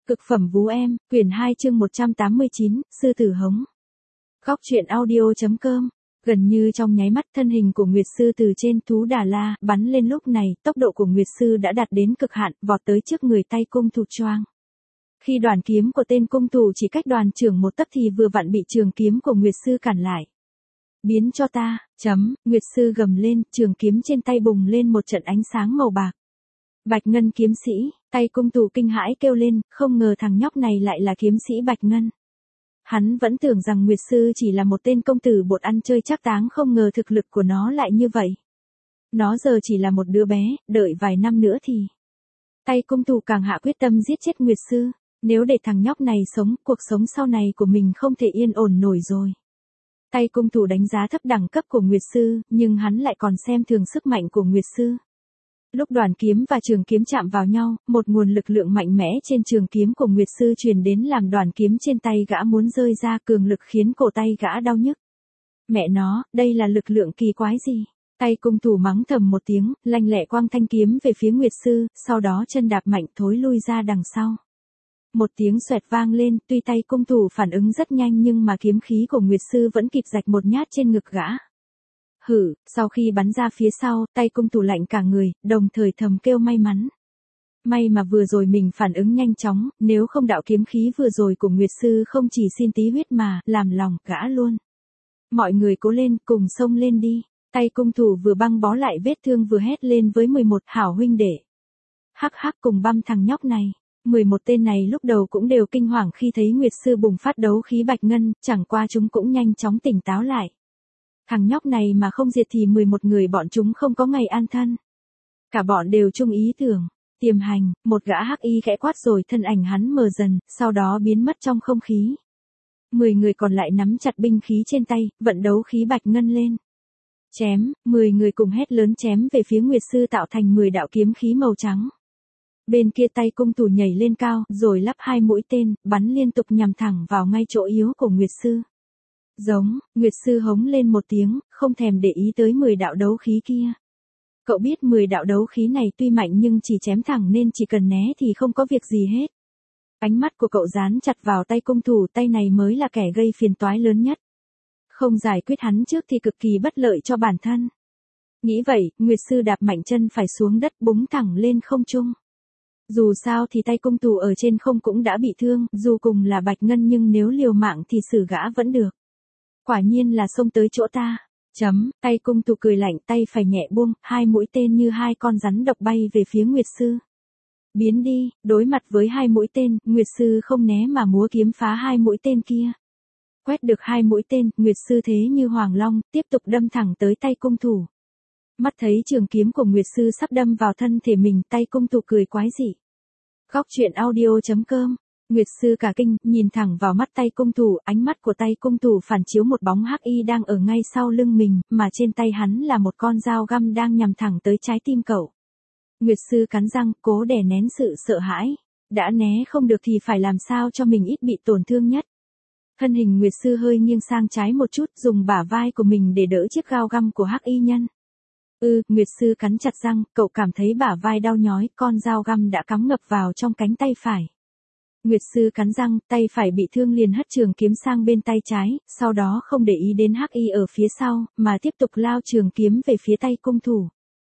Cực phẩm vú em, quyển 2 chương 189, sư tử hống. Góc truyện audio.com. Gần như trong nháy mắt thân hình của Nguyệt Sư từ trên thú Đà La bắn lên, lúc này tốc độ của Nguyệt Sư đã đạt đến cực hạn, vọt tới trước người tay cung thủ choang. Khi đoàn kiếm của tên cung thủ chỉ cách đoàn trưởng một tấc thì vừa vặn bị trường kiếm của Nguyệt Sư cản lại. Biến cho ta, Nguyệt Sư gầm lên, trường kiếm trên tay bùng lên một trận ánh sáng màu bạc. Bạch Ngân kiếm sĩ, tay cung thủ kinh hãi kêu lên, không ngờ thằng nhóc này lại là kiếm sĩ Bạch Ngân. Hắn vẫn tưởng rằng Nguyệt Sư chỉ là một tên công tử bột ăn chơi trác táng, không ngờ thực lực của nó lại như vậy. Nó giờ chỉ là một đứa bé, đợi vài năm nữa thì... Tay cung thủ càng hạ quyết tâm giết chết Nguyệt Sư. Nếu để thằng nhóc này sống, cuộc sống sau này của mình không thể yên ổn nổi rồi. Tay cung thủ đánh giá thấp đẳng cấp của Nguyệt Sư, nhưng hắn lại còn xem thường sức mạnh của Nguyệt Sư. Lúc đoàn kiếm và trường kiếm chạm vào nhau, một nguồn lực lượng mạnh mẽ trên trường kiếm của Nguyệt Sư truyền đến làm đoàn kiếm trên tay gã muốn rơi ra, cường lực khiến cổ tay gã đau nhức. Mẹ nó, đây là lực lượng kỳ quái gì? Tay cung thủ mắng thầm một tiếng, lanh lẹ quăng thanh kiếm về phía Nguyệt Sư, sau đó chân đạp mạnh thối lui ra đằng sau. Một tiếng xoẹt vang lên, tuy tay cung thủ phản ứng rất nhanh nhưng mà kiếm khí của Nguyệt Sư vẫn kịp rạch một nhát trên ngực gã. Sau khi bắn ra phía sau, tay cung thủ lạnh cả người, đồng thời thầm kêu may mắn. May mà vừa rồi mình phản ứng nhanh chóng, nếu không đạo kiếm khí vừa rồi của Nguyệt Sư không chỉ xin tí huyết mà, làm lòng gã luôn. Mọi người cố lên, cùng xông lên đi. Tay cung thủ vừa băng bó lại vết thương vừa hét lên với 11 hảo huynh đệ. Hắc hắc, cùng băm thằng nhóc này. 11 tên này lúc đầu cũng đều kinh hoàng khi thấy Nguyệt Sư bùng phát đấu khí Bạch Ngân, chẳng qua chúng cũng nhanh chóng tỉnh táo lại. Thằng nhóc này mà không diệt thì 11 người bọn chúng không có ngày an thân. Cả bọn đều chung ý tưởng. Tiềm hành, một gã hắc y khẽ quát rồi thân ảnh hắn mờ dần, sau đó biến mất trong không khí. 10 người còn lại nắm chặt binh khí trên tay, vận đấu khí Bạch Ngân lên. Chém, 10 người cùng hét lớn chém về phía Nguyệt Sư tạo thành 10 đạo kiếm khí màu trắng. Bên kia tay cung thủ nhảy lên cao, rồi lắp 2 mũi tên, bắn liên tục nhằm thẳng vào ngay chỗ yếu của Nguyệt Sư. Giống, Nguyệt Sư hống lên một tiếng, không thèm để ý tới 10 đạo đấu khí kia. Cậu biết 10 đạo đấu khí này tuy mạnh nhưng chỉ chém thẳng nên chỉ cần né thì không có việc gì hết. Ánh mắt của cậu dán chặt vào tay cung thủ, tay này mới là kẻ gây phiền toái lớn nhất. Không giải quyết hắn trước thì cực kỳ bất lợi cho bản thân. Nghĩ vậy, Nguyệt Sư đạp mạnh chân phải xuống đất, búng thẳng lên không trung. Dù sao thì tay cung thủ ở trên không cũng đã bị thương, dù cùng là Bạch Ngân nhưng nếu liều mạng thì xử gã vẫn được. Quả nhiên là xông tới chỗ ta. Tay cung thủ cười lạnh, tay phải nhẹ buông, 2 mũi tên như 2 con rắn độc bay về phía Nguyệt Sư. Biến đi, đối mặt với 2 mũi tên, Nguyệt Sư không né mà múa kiếm phá 2 mũi tên kia. Quét được 2 mũi tên, Nguyệt Sư thế như hoàng long, tiếp tục đâm thẳng tới tay cung thủ. Mắt thấy trường kiếm của Nguyệt Sư sắp đâm vào thân thể mình, tay cung thủ cười quái dị. Góc truyện audio.com. Nguyệt Sư cả kinh, nhìn thẳng vào mắt tay cung thủ, ánh mắt của tay cung thủ phản chiếu một bóng hắc y đang ở ngay sau lưng mình, mà trên tay hắn là một con dao găm đang nhằm thẳng tới trái tim cậu. Nguyệt Sư cắn răng, cố đè nén sự sợ hãi. Đã né không được thì phải làm sao cho mình ít bị tổn thương nhất. Thân hình Nguyệt Sư hơi nghiêng sang trái một chút, dùng bả vai của mình để đỡ chiếc dao găm của hắc y nhân. Nguyệt Sư cắn chặt răng, cậu cảm thấy bả vai đau nhói, con dao găm đã cắm ngập vào trong cánh tay phải. Nguyệt Sư cắn răng, tay phải bị thương liền hất trường kiếm sang bên tay trái, sau đó không để ý đến hắc y ở phía sau, mà tiếp tục lao trường kiếm về phía tay cung thủ.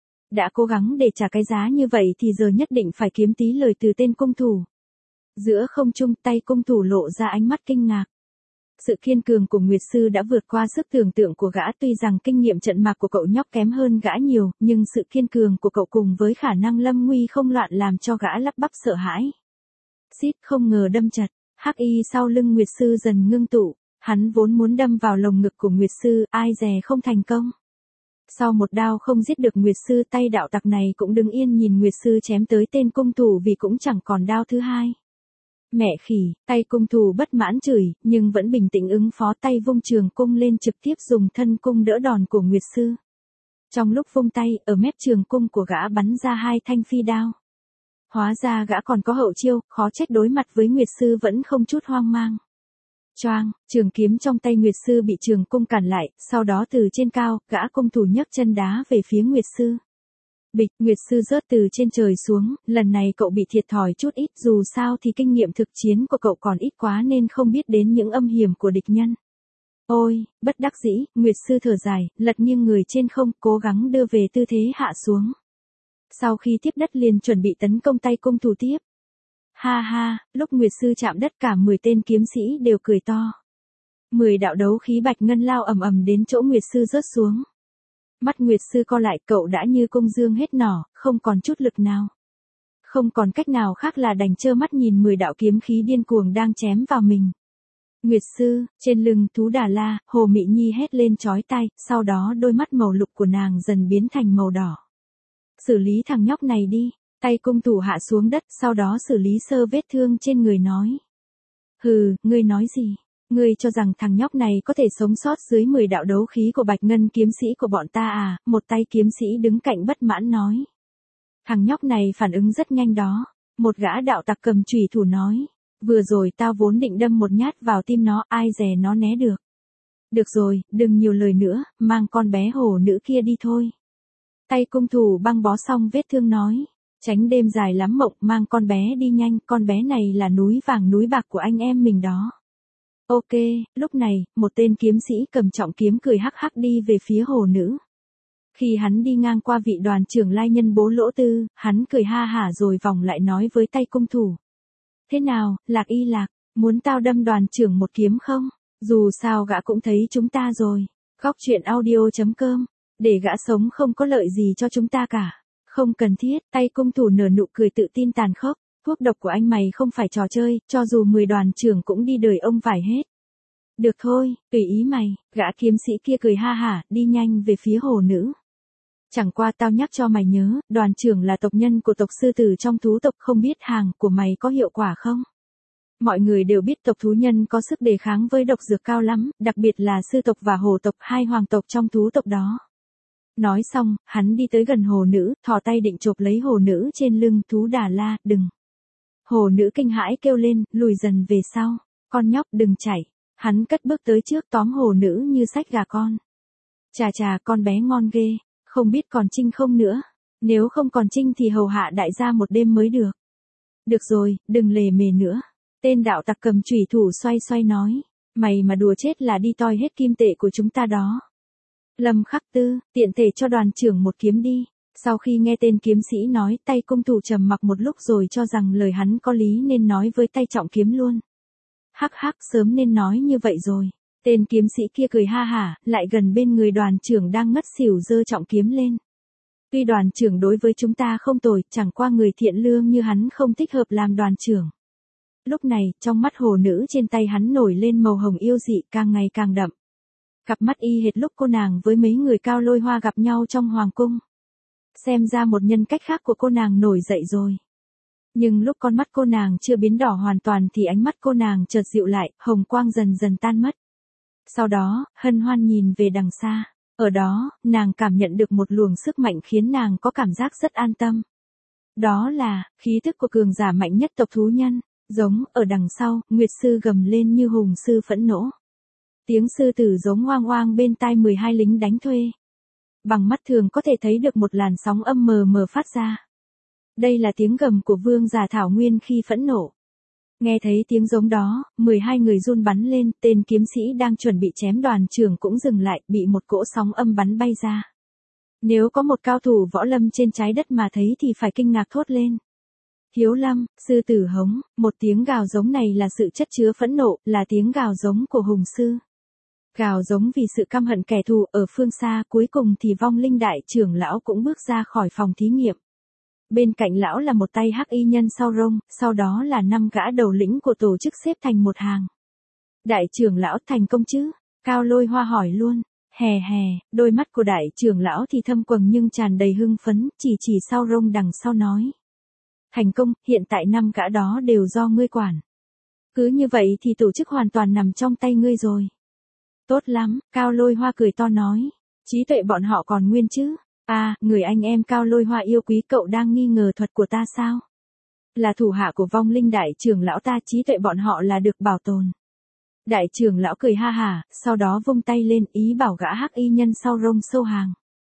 Đã cố gắng để trả cái giá như vậy thì giờ nhất định phải kiếm tí lời từ tên cung thủ. Giữa không trung, tay cung thủ lộ ra ánh mắt kinh ngạc. Sự kiên cường của Nguyệt Sư đã vượt qua sức tưởng tượng của gã, tuy rằng kinh nghiệm trận mạc của cậu nhóc kém hơn gã nhiều, nhưng sự kiên cường của cậu cùng với khả năng lâm nguy không loạn làm cho gã lắp bắp sợ hãi. Xít, không ngờ đâm chật, hắc y sau lưng Nguyệt Sư dần ngưng tụ, hắn vốn muốn đâm vào lồng ngực của Nguyệt Sư, ai dè không thành công. Sau một đao không giết được Nguyệt Sư, tay đạo tặc này cũng đứng yên nhìn Nguyệt Sư chém tới tên cung thủ vì cũng chẳng còn đao thứ hai. Mẹ khỉ, tay cung thủ bất mãn chửi, nhưng vẫn bình tĩnh ứng phó, tay vung trường cung lên trực tiếp dùng thân cung đỡ đòn của Nguyệt Sư. Trong lúc vung tay, ở mép trường cung của gã bắn ra 2 thanh phi đao. Hóa ra gã còn có hậu chiêu, khó trách đối mặt với Nguyệt Sư vẫn không chút hoang mang. Choang, trường kiếm trong tay Nguyệt Sư bị trường cung cản lại, sau đó từ trên cao, gã cung thủ nhấc chân đá về phía Nguyệt Sư. Bịch, Nguyệt sư rớt từ trên trời xuống, lần này cậu bị thiệt thòi chút ít, dù sao thì kinh nghiệm thực chiến của cậu còn ít quá nên không biết đến những âm hiểm của địch nhân. Ôi, bất đắc dĩ, Nguyệt sư thở dài, lật nghiêng người trên không, cố gắng đưa về tư thế hạ xuống. Sau khi tiếp đất liền chuẩn bị tấn công tay cung thủ tiếp. Ha ha, lúc Nguyệt sư chạm đất cả 10 tên kiếm sĩ đều cười to. 10 đạo đấu khí bạch ngân lao ầm ầm đến chỗ Nguyệt sư rớt xuống. Mắt Nguyệt sư co lại, cậu đã như cung dương hết nỏ, không còn chút lực nào. Không còn cách nào khác là đành trơ mắt nhìn 10 đạo kiếm khí điên cuồng đang chém vào mình. Nguyệt sư, trên lưng thú Đà La, Hồ Mị Nhi hét lên chói tai, sau đó đôi mắt màu lục của nàng dần biến thành màu đỏ. Xử lý thằng nhóc này đi, tay cung thủ hạ xuống đất, sau đó xử lý sơ vết thương trên người nói. Hừ, ngươi nói gì? Ngươi cho rằng thằng nhóc này có thể sống sót dưới 10 đạo đấu khí của bạch ngân kiếm sĩ của bọn ta à? Một tay kiếm sĩ đứng cạnh bất mãn nói. Thằng nhóc này phản ứng rất nhanh đó. Một gã đạo tặc cầm chùy thủ nói. Vừa rồi tao vốn định đâm một nhát vào tim nó, ai dè nó né được. Được rồi, đừng nhiều lời nữa, mang con bé hổ nữ kia đi thôi. Tay cung thủ băng bó xong vết thương nói. Tránh đêm dài lắm mộng, mang con bé đi nhanh, con bé này là núi vàng núi bạc của anh em mình đó. Ok, lúc này, một tên kiếm sĩ cầm trọng kiếm cười hắc hắc đi về phía hồ nữ. Khi hắn đi ngang qua vị đoàn trưởng lai nhân Bố Lỗ Tư, hắn cười ha hả rồi vòng lại nói với tay cung thủ. Thế nào, Lạc Y Lạc, muốn tao đâm đoàn trưởng một kiếm không? Dù sao gã cũng thấy chúng ta rồi. Góc truyện audio.com, để gã sống không có lợi gì cho chúng ta cả. Không cần thiết, tay cung thủ nở nụ cười tự tin tàn khốc. Thuốc độc của anh mày không phải trò chơi, cho dù 10 đoàn trưởng cũng đi đời ông vải hết. Được thôi, tùy ý mày, gã kiếm sĩ kia cười ha hả, đi nhanh về phía hồ nữ. Chẳng qua tao nhắc cho mày nhớ, đoàn trưởng là tộc nhân của tộc sư tử trong thú tộc, không biết hàng của mày có hiệu quả không? Mọi người đều biết tộc thú nhân có sức đề kháng với độc dược cao lắm, đặc biệt là sư tộc và hồ tộc, hai hoàng tộc trong thú tộc đó. Nói xong, hắn đi tới gần hồ nữ, thò tay định chộp lấy hồ nữ trên lưng thú Đà La, đừng. Hồ nữ kinh hãi kêu lên, lùi dần về sau. Con nhóc đừng chạy. Hắn cất bước tới trước tóm hồ nữ như xách gà con. Chà chà, con bé ngon ghê. Không biết còn trinh không nữa. Nếu không còn trinh thì hầu hạ đại gia một đêm mới được. Được rồi, đừng lề mề nữa. Tên đạo tặc cầm chùy thủ xoay xoay nói. Mày mà đùa chết là đi toi hết kim tệ của chúng ta đó. Lâm Khắc Tư, tiện thể cho đoàn trưởng một kiếm đi. Sau khi nghe tên kiếm sĩ nói, tay cung thủ trầm mặc một lúc rồi cho rằng lời hắn có lý nên nói với tay trọng kiếm luôn. Hắc hắc, sớm nên nói như vậy rồi. Tên kiếm sĩ kia cười ha hả, lại gần bên người đoàn trưởng đang ngất xỉu giơ trọng kiếm lên. Tuy đoàn trưởng đối với chúng ta không tồi, chẳng qua người thiện lương như hắn không thích hợp làm đoàn trưởng. Lúc này, trong mắt hồ nữ trên tay hắn nổi lên màu hồng yêu dị càng ngày càng đậm. Cặp mắt y hệt lúc cô nàng với mấy người Cao Lôi Hoa gặp nhau trong hoàng cung. Xem ra một nhân cách khác của cô nàng nổi dậy rồi. Nhưng lúc con mắt cô nàng chưa biến đỏ hoàn toàn thì ánh mắt cô nàng chợt dịu lại, hồng quang dần dần tan mất. Sau đó, hân hoan nhìn về đằng xa. Ở đó, nàng cảm nhận được một luồng sức mạnh khiến nàng có cảm giác rất an tâm. Đó là, khí thức của cường giả mạnh nhất tộc thú nhân. Giống, ở đằng sau, Nguyệt sư gầm lên như hùng sư phẫn nộ. Tiếng sư tử giống oang oang bên tai 12 lính đánh thuê. Bằng mắt thường có thể thấy được một làn sóng âm mờ mờ phát ra. Đây là tiếng gầm của vương giả Thảo Nguyên khi phẫn nộ. Nghe thấy tiếng giống đó, 12 người run bắn lên, tên kiếm sĩ đang chuẩn bị chém đoàn trưởng cũng dừng lại, bị một cỗ sóng âm bắn bay ra. Nếu có một cao thủ võ lâm trên trái đất mà thấy thì phải kinh ngạc thốt lên. Hiếu Lâm, sư tử hống, một tiếng gào giống này là sự chất chứa phẫn nộ, là tiếng gào giống của hùng sư. Gào giống vì sự căm hận kẻ thù. Ở phương xa, cuối cùng thì vong linh đại trưởng lão cũng bước ra khỏi phòng thí nghiệm. Bên cạnh lão là một tay hắc y nhân sau rông, sau đó là 5 gã đầu lĩnh của tổ chức xếp thành một hàng. Đại trưởng lão thành công chứ? Cao Lôi Hoa hỏi luôn. Hè hè, đôi mắt của đại trưởng lão thì thâm quầng nhưng tràn đầy hưng phấn, chỉ sau rông đằng sau nói. Thành công, hiện tại 5 gã đó đều do ngươi quản. Cứ như vậy thì tổ chức hoàn toàn nằm trong tay ngươi rồi. Tốt lắm, Cao Lôi Hoa cười to nói. Trí tuệ bọn họ còn nguyên chứ? À, người anh em Cao Lôi Hoa yêu quý, cậu đang nghi ngờ thuật của ta sao? Là thủ hạ của vong linh đại trưởng lão ta, trí tuệ bọn họ là được bảo tồn. Đại trưởng lão cười ha hả, sau đó vung tay lên ý bảo gã hắc y nhân sau rông sâu hàng.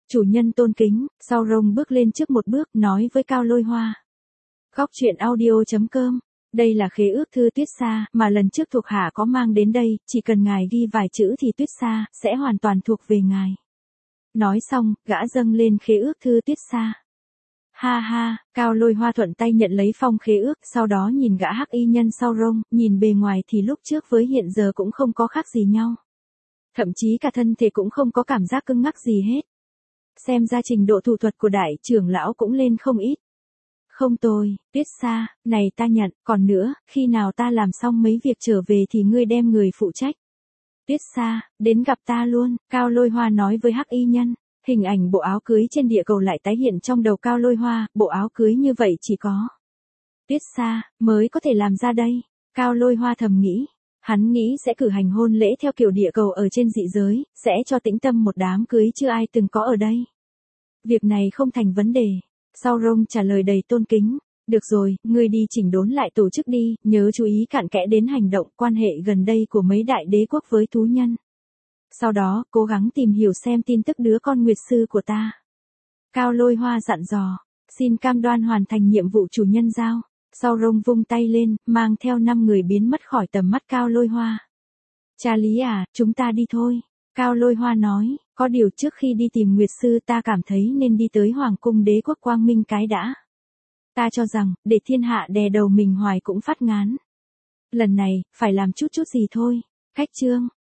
Chủ nhân tôn kính, Sauron bước lên trước một bước nói với Cao Lôi Hoa. Góc truyện audio.com. Đây là khế ước thư Tuyết Sa mà lần trước thuộc hạ có mang đến đây, chỉ cần ngài ghi vài chữ thì Tuyết Sa sẽ hoàn toàn thuộc về ngài. Nói xong, gã dâng lên khế ước thư Tuyết Sa. Ha ha, Cao Lôi Hoa thuận tay nhận lấy phong khế ước, sau đó nhìn gã hắc y nhân Sauron, nhìn bề ngoài thì lúc trước với hiện giờ cũng không có khác gì nhau. Thậm chí cả thân thể cũng không có cảm giác cứng ngắc gì hết. Xem ra trình độ thủ thuật của đại trưởng lão cũng lên không ít. Không tồi, Tuyết Sa, này ta nhận, còn nữa, khi nào ta làm xong mấy việc trở về thì ngươi đem người phụ trách. Tuyết Sa, đến gặp ta luôn, Cao Lôi Hoa nói với hắc y nhân. Hình ảnh bộ áo cưới trên địa cầu lại tái hiện trong đầu Cao Lôi Hoa, bộ áo cưới như vậy chỉ có Tuyết Sa mới có thể làm ra đây. Cao Lôi Hoa thầm nghĩ, hắn nghĩ sẽ cử hành hôn lễ theo kiểu địa cầu ở trên dị giới, sẽ cho tĩnh tâm một đám cưới chưa ai từng có ở đây. Việc này không thành vấn đề. Sauron trả lời đầy tôn kính. Được rồi, ngươi đi chỉnh đốn lại tổ chức đi, nhớ chú ý cặn kẽ đến hành động quan hệ gần đây của mấy đại đế quốc với thú nhân. Sau đó, cố gắng tìm hiểu xem tin tức đứa con nguyệt sư của ta. Cao Lôi Hoa dặn dò, xin cam đoan hoàn thành nhiệm vụ chủ nhân giao. Sauron vung tay lên, mang theo 5 người biến mất khỏi tầm mắt Cao Lôi Hoa. Cha Lý à, chúng ta đi thôi. Cao Lôi Hoa nói, có điều trước khi đi tìm nguyệt sư ta cảm thấy nên đi tới Hoàng cung đế quốc Quang Minh cái đã. Ta cho rằng, để thiên hạ đè đầu mình hoài cũng phát ngán. Lần này, phải làm chút gì thôi. Khách chương.